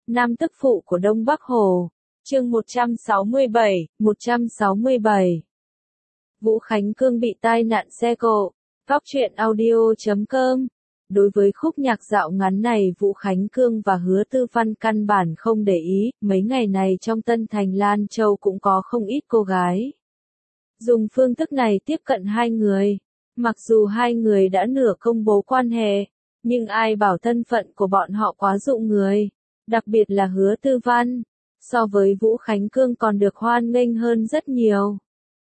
Nam tức phụ của Đông Bắc Hồ. Chương 167. Vũ Khánh Cương bị tai nạn xe cộ. Góc truyện audio.com. Đối với khúc nhạc dạo ngắn này Vũ Khánh Cương và Hứa Tư Văn căn bản không để ý, mấy ngày này trong Tân Thành Lan Châu cũng có không ít cô gái dùng phương thức này tiếp cận hai người. Mặc dù hai người đã nửa công bố quan hệ, nhưng ai bảo thân phận của bọn họ quá dụ người, đặc biệt là Hứa Tư Văn, so với Vũ Khánh Cương còn được hoan nghênh hơn rất nhiều.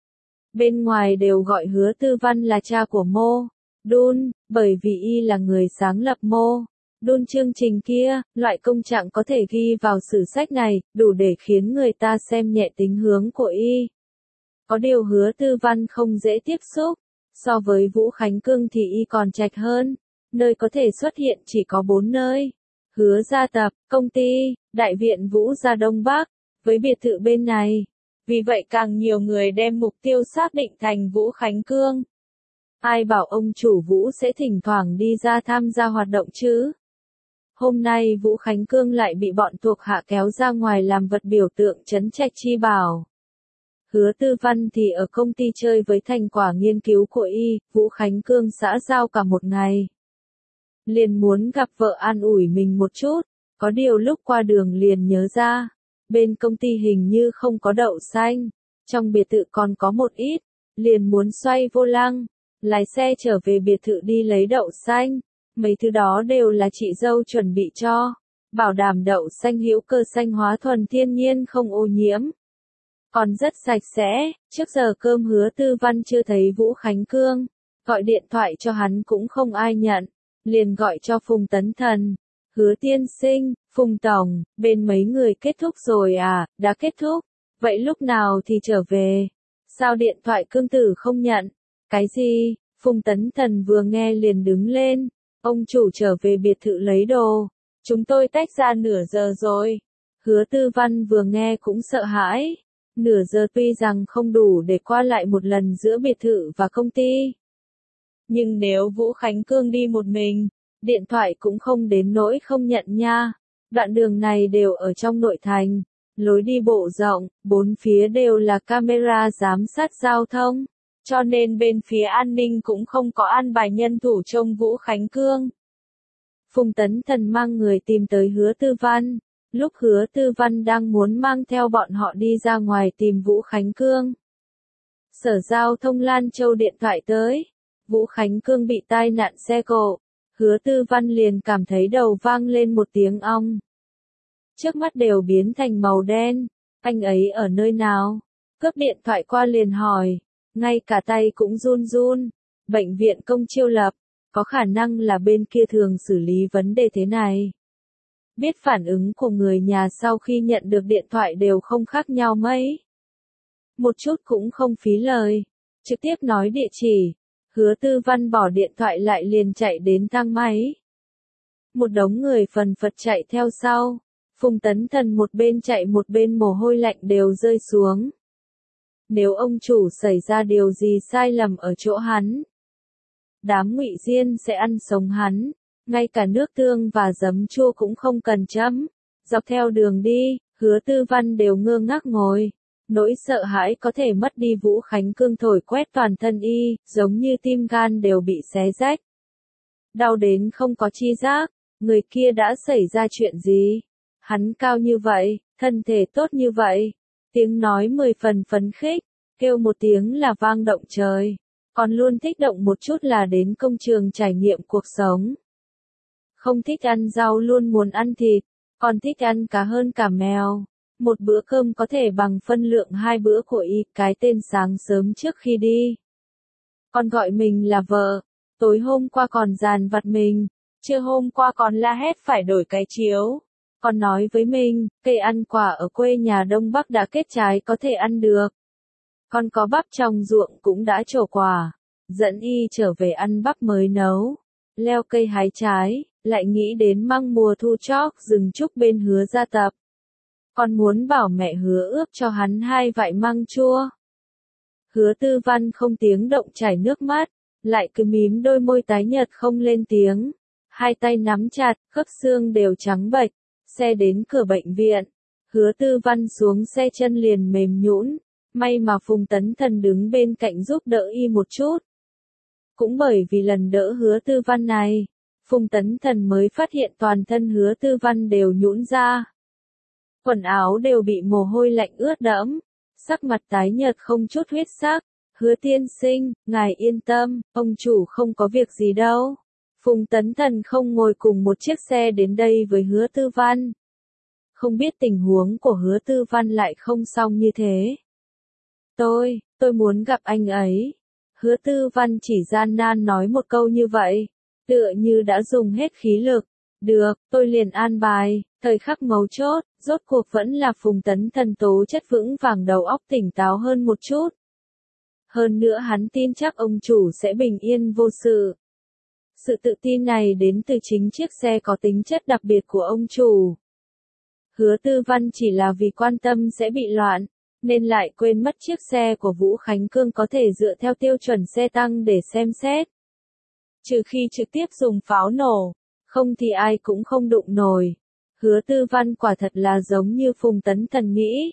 Bên ngoài đều gọi Hứa Tư Văn là cha của Mô Đun, bởi vì y là người sáng lập Mô Đun chương trình kia, loại công trạng có thể ghi vào sử sách này, đủ để khiến người ta xem nhẹ tính hướng của y. Có điều Hứa Tư Văn không dễ tiếp xúc, so với Vũ Khánh Cương thì y còn trạch hơn, nơi có thể xuất hiện chỉ có 4 nơi: Hứa gia tập, công ty, đại viện Vũ gia Đông Bắc, với biệt thự bên này. Vì vậy càng nhiều người đem mục tiêu xác định thành Vũ Khánh Cương. Ai bảo ông chủ Vũ sẽ thỉnh thoảng đi ra tham gia hoạt động chứ? Hôm nay Vũ Khánh Cương lại bị bọn thuộc hạ kéo ra ngoài làm vật biểu tượng trấn trạch chi bảo. Hứa Tư Văn thì ở công ty chơi với thành quả nghiên cứu của y, Vũ Khánh Cương xã giao cả một ngày. Liền muốn gặp vợ an ủi mình một chút, có điều lúc qua đường liền nhớ ra, bên công ty hình như không có đậu xanh, trong biệt thự còn có một ít, liền muốn xoay vô lăng, lái xe trở về biệt thự đi lấy đậu xanh, mấy thứ đó đều là chị dâu chuẩn bị cho, bảo đảm đậu xanh hữu cơ xanh hóa thuần thiên nhiên không ô nhiễm. Còn rất sạch sẽ, trước giờ cơm Hứa Tư Văn chưa thấy Vũ Khánh Cương, gọi điện thoại cho hắn cũng không ai nhận, liền gọi cho Phùng Tấn Thần. Hứa tiên sinh, Phùng Tổng, bên mấy người kết thúc rồi à? Đã kết thúc, vậy lúc nào thì trở về? Sao điện thoại Cương tử không nhận? Cái gì? Phùng Tấn Thần vừa nghe liền đứng lên, ông chủ trở về biệt thự lấy đồ, chúng tôi tách ra nửa giờ rồi. Hứa Tư Văn vừa nghe cũng sợ hãi. Nửa giờ tuy rằng không đủ để qua lại một lần giữa biệt thự và công ty, nhưng nếu Vũ Khánh Cương đi một mình, điện thoại cũng không đến nỗi không nhận nha. Đoạn đường này đều ở trong nội thành, lối đi bộ rộng, bốn phía đều là camera giám sát giao thông, cho nên bên phía an ninh cũng không có an bài nhân thủ trông Vũ Khánh Cương. Phùng Tấn Thần mang người tìm tới Hứa Tư Văn. Lúc Hứa Tư Văn đang muốn mang theo bọn họ đi ra ngoài tìm Vũ Khánh Cương, Sở Giao thông Lan Châu điện thoại tới, Vũ Khánh Cương bị tai nạn xe cộ. Hứa Tư Văn liền cảm thấy đầu vang lên một tiếng ong. Trước mắt đều biến thành màu đen, anh ấy ở nơi nào? Cướp điện thoại qua liền hỏi, ngay cả tay cũng run run. Bệnh viện Công Chiêu Lập, có khả năng là bên kia thường xử lý vấn đề thế này. Biết phản ứng của người nhà sau khi nhận được điện thoại đều không khác nhau mấy. Một chút cũng không phí lời, trực tiếp nói địa chỉ. Hứa Tư Văn bỏ điện thoại lại liền chạy đến thang máy. Một đống người phần phật chạy theo sau. Phùng Tấn Thần một bên chạy một bên mồ hôi lạnh đều rơi xuống. Nếu ông chủ xảy ra điều gì sai lầm ở chỗ hắn, đám Ngụy Diên sẽ ăn sống hắn. Ngay cả nước tương và giấm chua cũng không cần chấm. Dọc theo đường đi, Hứa Tư Văn đều ngơ ngác ngồi. Nỗi sợ hãi có thể mất đi Vũ Khánh Cương thổi quét toàn thân y, giống như tim gan đều bị xé rách. Đau đến không có chi giác, người kia đã xảy ra chuyện gì? Hắn cao như vậy, thân thể tốt như vậy, tiếng nói 10 phần phấn khích, kêu một tiếng là vang động trời. Còn luôn thích động một chút là đến công trường trải nghiệm cuộc sống. Không thích ăn rau luôn muốn ăn thịt, còn thích ăn cá hơn cả mèo. Một bữa cơm có thể bằng phân lượng 2 bữa của y, cái tên sáng sớm trước khi đi. Còn gọi mình là vợ, tối hôm qua còn dàn vặt mình, trưa hôm qua còn la hét phải đổi cái chiếu. Còn nói với mình, cây ăn quả ở quê nhà Đông Bắc đã kết trái có thể ăn được. Còn có bắp trong ruộng cũng đã trổ quả, dẫn y trở về ăn bắp mới nấu. Leo cây hái trái, lại nghĩ đến măng mùa thu chóc rừng trúc bên Hứa gia tập. Còn muốn bảo mẹ Hứa ướp cho hắn 2 vại măng chua. Hứa Tư Văn không tiếng động chảy nước mắt, lại cứ mím đôi môi tái nhợt không lên tiếng. Hai tay nắm chặt, khớp xương đều trắng bệch, xe đến cửa bệnh viện. Hứa Tư Văn xuống xe chân liền mềm nhũn, may mà Phùng Tấn Thần đứng bên cạnh giúp đỡ y một chút. Cũng bởi vì lần đỡ Hứa Tư Văn này, Phùng Tấn Thần mới phát hiện toàn thân Hứa Tư Văn đều nhũn ra. Quần áo đều bị mồ hôi lạnh ướt đẫm, sắc mặt tái nhợt không chút huyết sắc. Hứa tiên sinh, ngài yên tâm, ông chủ không có việc gì đâu. Phùng Tấn Thần không ngồi cùng một chiếc xe đến đây với Hứa Tư Văn. Không biết tình huống của Hứa Tư Văn lại không xong như thế. Tôi muốn gặp anh ấy. Hứa Tư Văn chỉ gian nan nói một câu như vậy, tựa như đã dùng hết khí lực. Được, tôi liền an bài. Thời khắc mấu chốt, rốt cuộc vẫn là Phùng Tấn Thần tố chất vững vàng, đầu óc tỉnh táo hơn một chút. Hơn nữa hắn tin chắc ông chủ sẽ bình yên vô sự. Sự tự tin này đến từ chính chiếc xe có tính chất đặc biệt của ông chủ. Hứa Tư Văn chỉ là vì quan tâm sẽ bị loạn, nên lại quên mất chiếc xe của Vũ Khánh Cương có thể dựa theo tiêu chuẩn xe tăng để xem xét. Trừ khi trực tiếp dùng pháo nổ, không thì ai cũng không đụng nổi. Hứa Tư Văn quả thật là giống như Phùng Tấn Thần nghĩ.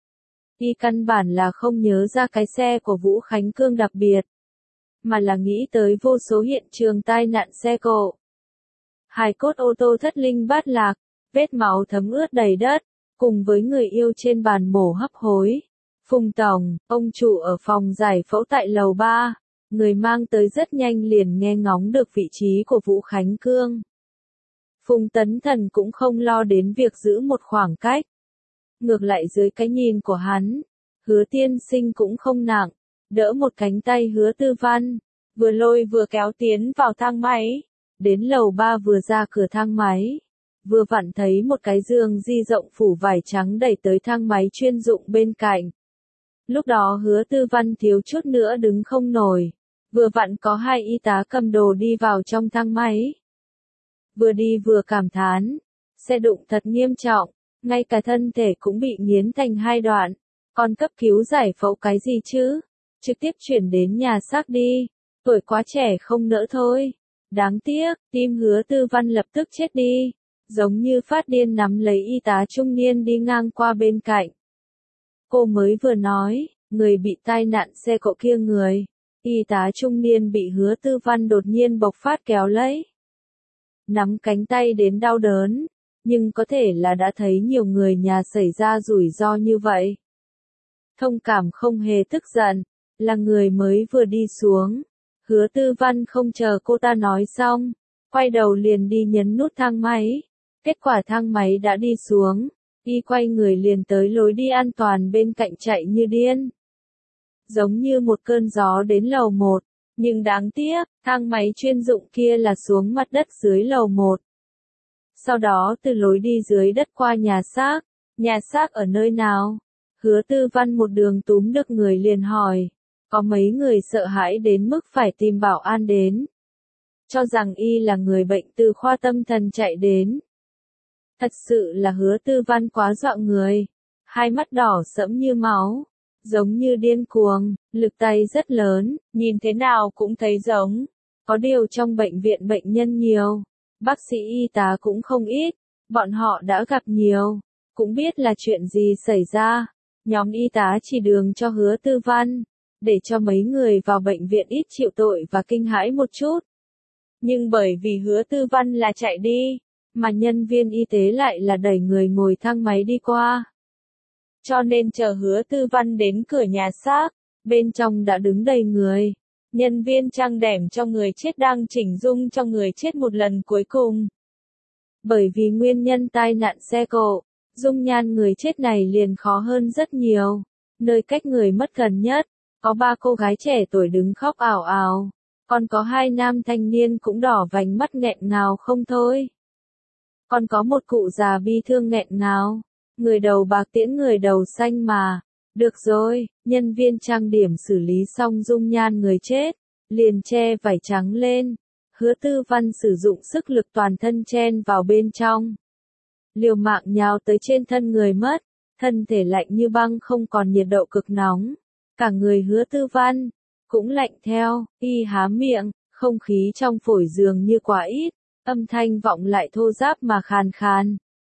Y căn bản là không nhớ ra cái xe của Vũ Khánh Cương đặc biệt, mà là nghĩ tới vô số hiện trường tai nạn xe cộ. Hài cốt ô tô thất linh bát lạc, vết máu thấm ướt đầy đất, cùng với người yêu trên bàn mổ hấp hối. Phùng tổng, ông chủ ở phòng giải phẫu tại lầu 3, người mang tới rất nhanh liền nghe ngóng được vị trí của Vũ Khánh Cương. Phùng Tấn Thần cũng không lo đến việc giữ một khoảng cách. Ngược lại dưới cái nhìn của hắn, Hứa tiên sinh cũng không nặng, đỡ một cánh tay Hứa Tư Văn, vừa lôi vừa kéo tiến vào thang máy. Đến lầu 3 vừa ra cửa thang máy, vừa vặn thấy một cái giường di rộng phủ vải trắng đẩy tới thang máy chuyên dụng bên cạnh. Lúc đó Hứa Tư Văn thiếu chút nữa đứng không nổi, vừa vặn có hai y tá cầm đồ đi vào trong thang máy. Vừa đi vừa cảm thán, xe đụng thật nghiêm trọng, ngay cả thân thể cũng bị nghiến thành hai đoạn, còn cấp cứu giải phẫu cái gì chứ, trực tiếp chuyển đến nhà xác đi, tuổi quá trẻ không nỡ thôi. Đáng tiếc, tim Hứa Tư Văn lập tức chết đi, giống như phát điên nắm lấy y tá trung niên đi ngang qua bên cạnh. Cô mới vừa nói, người bị tai nạn xe cộ kia người, y tá trung niên bị Hứa Tư Văn đột nhiên bộc phát kéo lấy. Nắm cánh tay đến đau đớn, nhưng có thể là đã thấy nhiều người nhà xảy ra rủi ro như vậy. Thông cảm không hề tức giận, là người mới vừa đi xuống. Hứa Tư Văn không chờ cô ta nói xong, quay đầu liền đi nhấn nút thang máy. Kết quả thang máy đã đi xuống, y quay người liền tới lối đi an toàn bên cạnh chạy như điên. Giống như một cơn gió đến lầu 1, nhưng đáng tiếc, thang máy chuyên dụng kia là xuống mặt đất dưới lầu 1. Sau đó từ lối đi dưới đất qua nhà xác ở nơi nào? Hứa Tư Văn một đường túm được người liền hỏi. Có mấy người sợ hãi đến mức phải tìm bảo an đến. Cho rằng y là người bệnh từ khoa tâm thần chạy đến. Thật sự là Hứa Tư Văn quá dọa người. Hai mắt đỏ sẫm như máu. Giống như điên cuồng, lực tay rất lớn, nhìn thế nào cũng thấy giống. Có điều trong bệnh viện bệnh nhân nhiều. Bác sĩ y tá cũng không ít. Bọn họ đã gặp nhiều. Cũng biết là chuyện gì xảy ra. Nhóm y tá chỉ đường cho Hứa Tư Văn, để cho mấy người vào bệnh viện ít chịu tội và kinh hãi một chút. Nhưng bởi vì Hứa Tư Văn là chạy đi, mà nhân viên y tế lại là đẩy người ngồi thang máy đi qua. Cho nên chờ Hứa Tư Văn đến cửa nhà xác, bên trong đã đứng đầy người. Nhân viên trang đẻm cho người chết đang chỉnh dung cho người chết một lần cuối cùng. Bởi vì nguyên nhân tai nạn xe cộ, dung nhan người chết này liền khó hơn rất nhiều. Nơi cách người mất gần nhất, có 3 cô gái trẻ tuổi đứng khóc ảo ảo, còn có 2 nam thanh niên cũng đỏ vành mắt nghẹn ngào không thôi. Còn có một cụ già bi thương nghẹn ngào, người đầu bạc tiễn người đầu xanh mà. Được rồi, nhân viên trang điểm xử lý xong dung nhan người chết, liền che vải trắng lên. Hứa Tư Văn sử dụng sức lực toàn thân chen vào bên trong. Liều mạng nhào tới trên thân người mất, thân thể lạnh như băng không còn nhiệt độ cực nóng. Cả người Hứa Tư Văn cũng lạnh theo, y há miệng, không khí trong phổi dường như quá ít, âm thanh vọng lại thô ráp mà khàn khàn.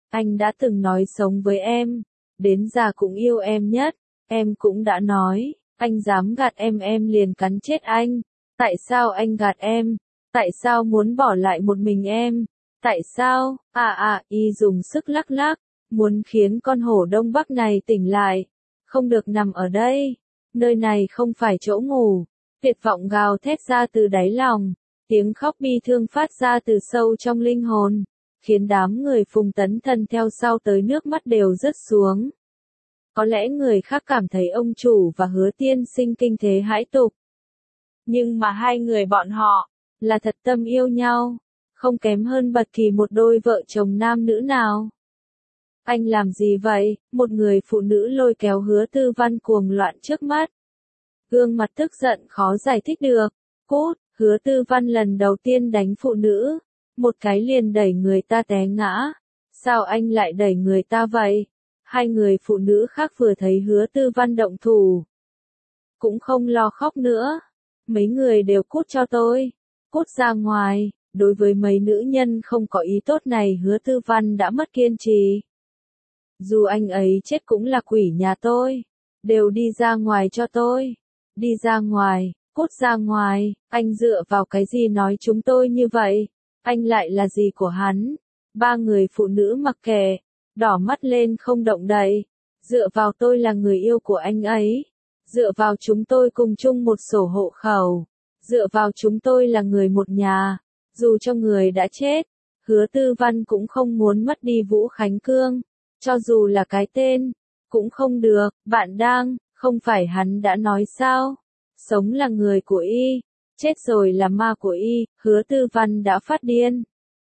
Anh đã từng nói sống với em, đến già cũng yêu em nhất, em cũng đã nói, anh dám gạt em liền cắn chết anh. Tại sao anh gạt em? Tại sao muốn bỏ lại một mình em? Tại sao? Y dùng sức lắc lắc, muốn khiến con hổ Đông Bắc này tỉnh lại. Không được nằm ở đây. Nơi này không phải chỗ ngủ. Tuyệt vọng gào thét ra từ đáy lòng. Tiếng khóc bi thương phát ra từ sâu trong linh hồn. Khiến đám người Phùng Tấn Thần theo sau tới nước mắt đều rớt xuống. Có lẽ người khác cảm thấy ông chủ và Hứa Tiên Sinh kinh thế hãi tục. Nhưng mà hai người bọn họ, là thật tâm yêu nhau, không kém hơn bất kỳ một đôi vợ chồng nam nữ nào. Anh làm gì vậy? Một người phụ nữ lôi kéo Hứa Tư Văn cuồng loạn trước mắt. Gương mặt tức giận khó giải thích được. Cút, Hứa Tư Văn lần đầu tiên đánh phụ nữ. Một cái liền đẩy người ta té ngã. Sao anh lại đẩy người ta vậy? Hai người phụ nữ khác vừa thấy Hứa Tư Văn động thủ. Cũng không lo khóc nữa. Mấy người đều cút cho tôi. Cút ra ngoài. Đối với mấy nữ nhân không có ý tốt này Hứa Tư Văn đã mất kiên trì. Dù anh ấy chết cũng là quỷ nhà tôi. Đều đi ra ngoài cho tôi. Đi ra ngoài, cút ra ngoài, anh dựa vào cái gì nói chúng tôi như vậy? Anh lại là gì của hắn? Ba người phụ nữ mặc kệ, đỏ mắt lên không động đậy. Dựa vào tôi là người yêu của anh ấy. Dựa vào chúng tôi cùng chung một sổ hộ khẩu. Dựa vào chúng tôi là người một nhà. Dù cho người đã chết, Hứa Tư Văn cũng không muốn mất đi Vũ Khánh Cương. Cho dù là cái tên, cũng không được. Bạn đang, không phải hắn đã nói sao? Sống là người của y, chết rồi là ma của y. Hứa Tư Văn đã phát điên.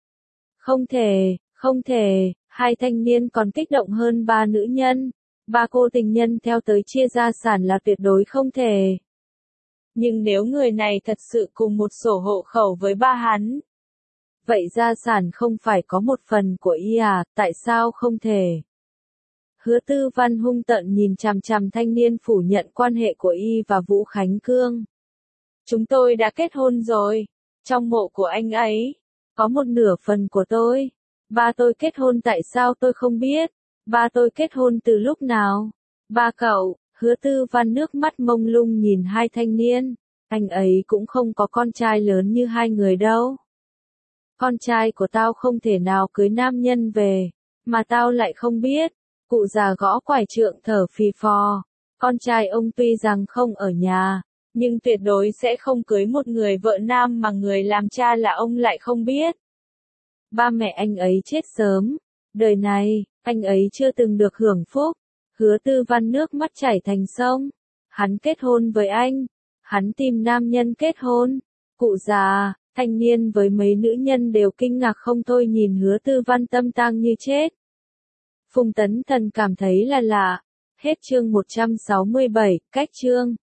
Không thể, hai thanh niên còn kích động hơn ba nữ nhân. Ba cô tình nhân theo tới chia gia sản là tuyệt đối không thể. Nhưng nếu người này thật sự cùng một sổ hộ khẩu với ba hắn, vậy gia sản không phải có một phần của y à, tại sao không thể? Hứa Tư Văn hung tợn nhìn chằm chằm thanh niên phủ nhận quan hệ của y và Vũ Khánh Cương. Chúng tôi đã kết hôn rồi. Trong mộ của anh ấy, có một nửa phần của tôi. Ba tôi kết hôn tại sao tôi không biết? Ba tôi kết hôn từ lúc nào? Ba cậu, Hứa Tư Văn nước mắt mông lung nhìn hai thanh niên. Anh ấy cũng không có con trai lớn như hai người đâu. Con trai của tao không thể nào cưới nam nhân về, mà tao lại không biết. Cụ già gõ quải trượng thở phì phò. Con trai ông tuy rằng không ở nhà, nhưng tuyệt đối sẽ không cưới một người vợ nam mà người làm cha là ông lại không biết. Ba mẹ anh ấy chết sớm. Đời này, anh ấy chưa từng được hưởng phúc. Hứa Tư Văn nước mắt chảy thành sông. Hắn kết hôn với anh. Hắn tìm nam nhân kết hôn. Cụ già, thanh niên với mấy nữ nhân đều kinh ngạc không thôi nhìn Hứa Tư Văn tâm tang như chết. Phùng Tấn Thần cảm thấy là lạ. Hết chương 167, cách chương.